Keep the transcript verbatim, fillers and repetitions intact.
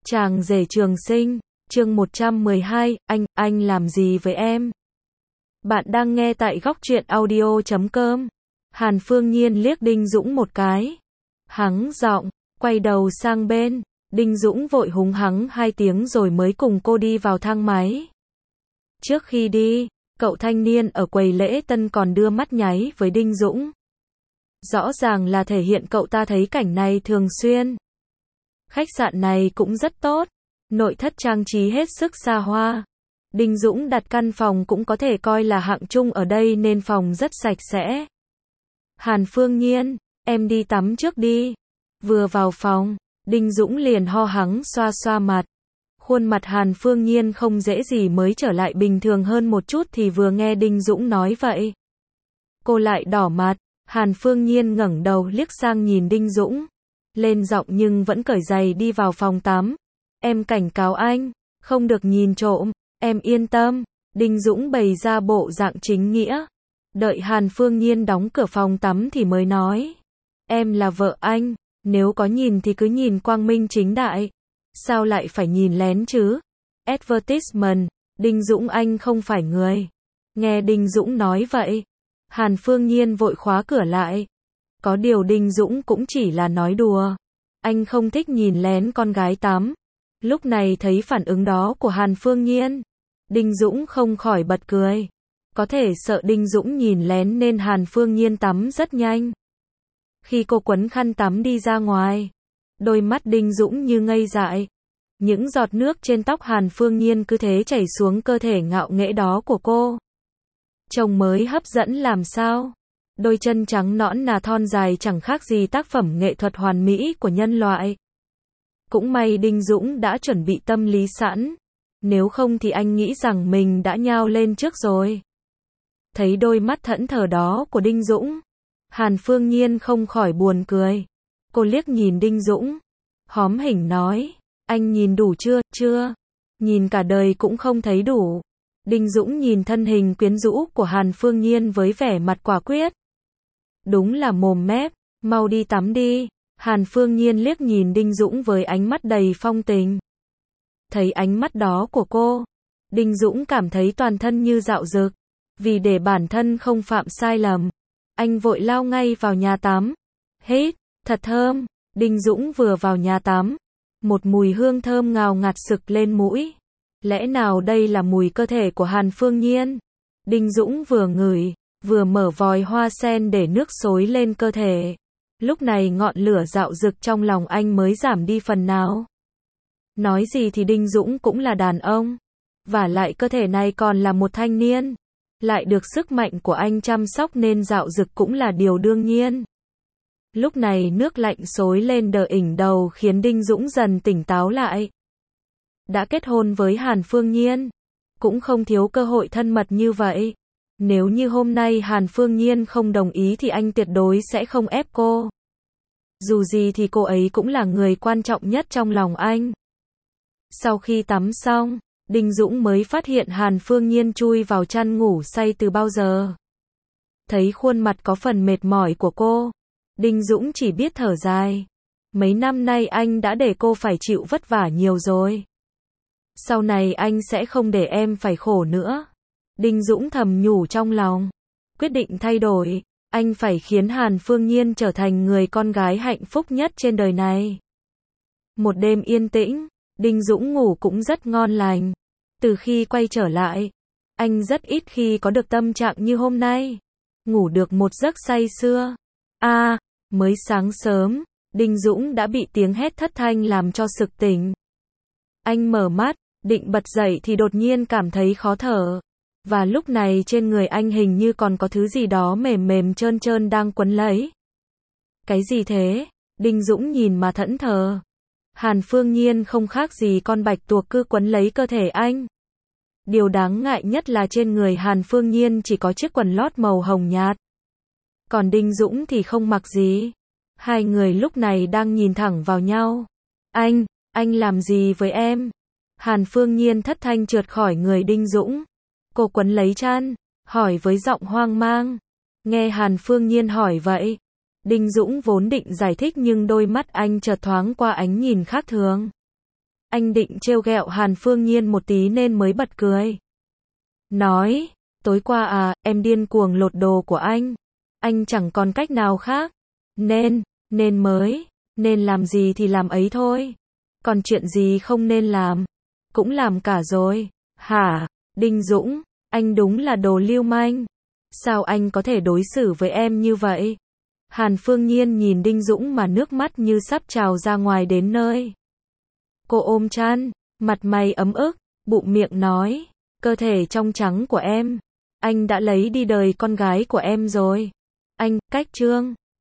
Chàng rể trường sinh, chương một trăm mười hai, anh, anh làm gì với em? Bạn đang nghe tại góc truyện audio chấm com. Hàn Phương Nhiên liếc Đinh Dũng một cái. Hắng giọng, quay đầu sang bên. Đinh Dũng vội húng hắng hai tiếng rồi mới cùng cô đi vào thang máy. Trước khi đi, cậu thanh niên ở quầy lễ tân còn đưa mắt nháy với Đinh Dũng. Rõ ràng là thể hiện cậu ta thấy cảnh này thường xuyên. Khách sạn này cũng rất tốt, nội thất trang trí hết sức xa hoa. Đinh Dũng đặt căn phòng cũng có thể coi là hạng trung ở đây nên phòng rất sạch sẽ. Hàn Phương Nhiên, em đi tắm trước đi. Vừa vào phòng, Đinh Dũng liền ho hắng xoa xoa mặt. Khuôn mặt Hàn Phương Nhiên không dễ gì mới trở lại bình thường hơn một chút thì vừa nghe Đinh Dũng nói vậy. Cô lại đỏ mặt, Hàn Phương Nhiên ngẩng đầu liếc sang nhìn Đinh Dũng. Lên giọng nhưng vẫn cởi giày đi vào phòng tắm. Em cảnh cáo anh, không được nhìn trộm, em yên tâm. Đinh Dũng bày ra bộ dạng chính nghĩa. Đợi Hàn Phương Nhiên đóng cửa phòng tắm thì mới nói. Em là vợ anh, nếu có nhìn thì cứ nhìn quang minh chính đại. Sao lại phải nhìn lén chứ? Advertisement, Đinh Dũng anh không phải người. Nghe Đinh Dũng nói vậy, Hàn Phương Nhiên vội khóa cửa lại. Có điều Đinh Dũng cũng chỉ là nói đùa. Anh không thích nhìn lén con gái tắm. Lúc này thấy phản ứng đó của Hàn Phương Nhiên, Đinh Dũng không khỏi bật cười. Có thể sợ Đinh Dũng nhìn lén nên Hàn Phương Nhiên tắm rất nhanh. Khi cô quấn khăn tắm đi ra ngoài, đôi mắt Đinh Dũng như ngây dại. Những giọt nước trên tóc Hàn Phương Nhiên cứ thế chảy xuống cơ thể ngạo nghễ đó của cô. Trông mới hấp dẫn làm sao? Đôi chân trắng nõn nà thon dài chẳng khác gì tác phẩm nghệ thuật hoàn mỹ của nhân loại. Cũng may Đinh Dũng đã chuẩn bị tâm lý sẵn. Nếu không thì anh nghĩ rằng mình đã nhao lên trước rồi. Thấy đôi mắt thẫn thờ đó của Đinh Dũng, Hàn Phương Nhiên không khỏi buồn cười. Cô liếc nhìn Đinh Dũng, hóm hỉnh nói, anh nhìn đủ chưa, chưa? Nhìn cả đời cũng không thấy đủ. Đinh Dũng nhìn thân hình quyến rũ của Hàn Phương Nhiên với vẻ mặt quả quyết. Đúng là mồm mép, mau đi tắm đi. Hàn Phương Nhiên liếc nhìn Đinh Dũng với ánh mắt đầy phong tình. Thấy ánh mắt đó của cô, Đinh Dũng cảm thấy toàn thân như dạo dực. Vì để bản thân không phạm sai lầm, anh vội lao ngay vào nhà tắm. Hít, thật thơm. Đinh Dũng vừa vào nhà tắm, một mùi hương thơm ngào ngạt sực lên mũi. Lẽ nào đây là mùi cơ thể của Hàn Phương Nhiên? Đinh Dũng vừa ngửi, vừa mở vòi hoa sen để nước xối lên cơ thể. Lúc này ngọn lửa dạo dực trong lòng anh mới giảm đi phần nào. Nói gì thì Đinh Dũng cũng là đàn ông. Vả lại cơ thể này còn là một thanh niên. Lại được sức mạnh của anh chăm sóc nên dạo dực cũng là điều đương nhiên. Lúc này nước lạnh xối lên đờ ỉnh đầu khiến Đinh Dũng dần tỉnh táo lại. Đã kết hôn với Hàn Phương Nhiên, cũng không thiếu cơ hội thân mật như vậy. Nếu như hôm nay Hàn Phương Nhiên không đồng ý thì anh tuyệt đối sẽ không ép cô. Dù gì thì cô ấy cũng là người quan trọng nhất trong lòng anh. Sau khi tắm xong, Đinh Dũng mới phát hiện Hàn Phương Nhiên chui vào chăn ngủ say từ bao giờ. Thấy khuôn mặt có phần mệt mỏi của cô, Đinh Dũng chỉ biết thở dài. Mấy năm nay anh đã để cô phải chịu vất vả nhiều rồi. Sau này anh sẽ không để em phải khổ nữa. Đinh Dũng thầm nhủ trong lòng. Quyết định thay đổi, anh phải khiến Hàn Phương Nhiên trở thành người con gái hạnh phúc nhất trên đời này. Một đêm yên tĩnh, Đinh Dũng ngủ cũng rất ngon lành. Từ khi quay trở lại, anh rất ít khi có được tâm trạng như hôm nay. Ngủ được một giấc say sưa. A, à, mới sáng sớm, Đinh Dũng đã bị tiếng hét thất thanh làm cho sực tỉnh. Anh mở mắt, định bật dậy thì đột nhiên cảm thấy khó thở. Và lúc này trên người anh hình như còn có thứ gì đó mềm mềm trơn trơn đang quấn lấy. Cái gì thế? Đinh Dũng nhìn mà thẫn thờ. Hàn Phương Nhiên không khác gì con bạch tuộc cứ quấn lấy cơ thể anh. Điều đáng ngại nhất là trên người Hàn Phương Nhiên chỉ có chiếc quần lót màu hồng nhạt. Còn Đinh Dũng thì không mặc gì. Hai người lúc này đang nhìn thẳng vào nhau. Anh, anh làm gì với em? Hàn Phương Nhiên thất thanh trượt khỏi người Đinh Dũng. Cô quấn lấy chăn, hỏi với giọng hoang mang. Nghe Hàn Phương Nhiên hỏi vậy, Đinh Dũng vốn định giải thích nhưng đôi mắt anh chợt thoáng qua ánh nhìn khác thường. Anh định trêu ghẹo Hàn Phương Nhiên một tí nên mới bật cười. Nói, tối qua à, em điên cuồng lột đồ của anh. Anh chẳng còn cách nào khác. Nên, nên mới, nên làm gì thì làm ấy thôi. Còn chuyện gì không nên làm, cũng làm cả rồi. Hả, Đinh Dũng, anh đúng là đồ lưu manh. Sao anh có thể đối xử với em như vậy? Hàn Phương Nhiên nhìn Đinh Dũng mà nước mắt như sắp trào ra ngoài đến nơi. Cô ôm chăn, mặt mày ấm ức, bụng miệng nói, cơ thể trong trắng của em, anh đã lấy đi đời con gái của em rồi. Anh, cách trương.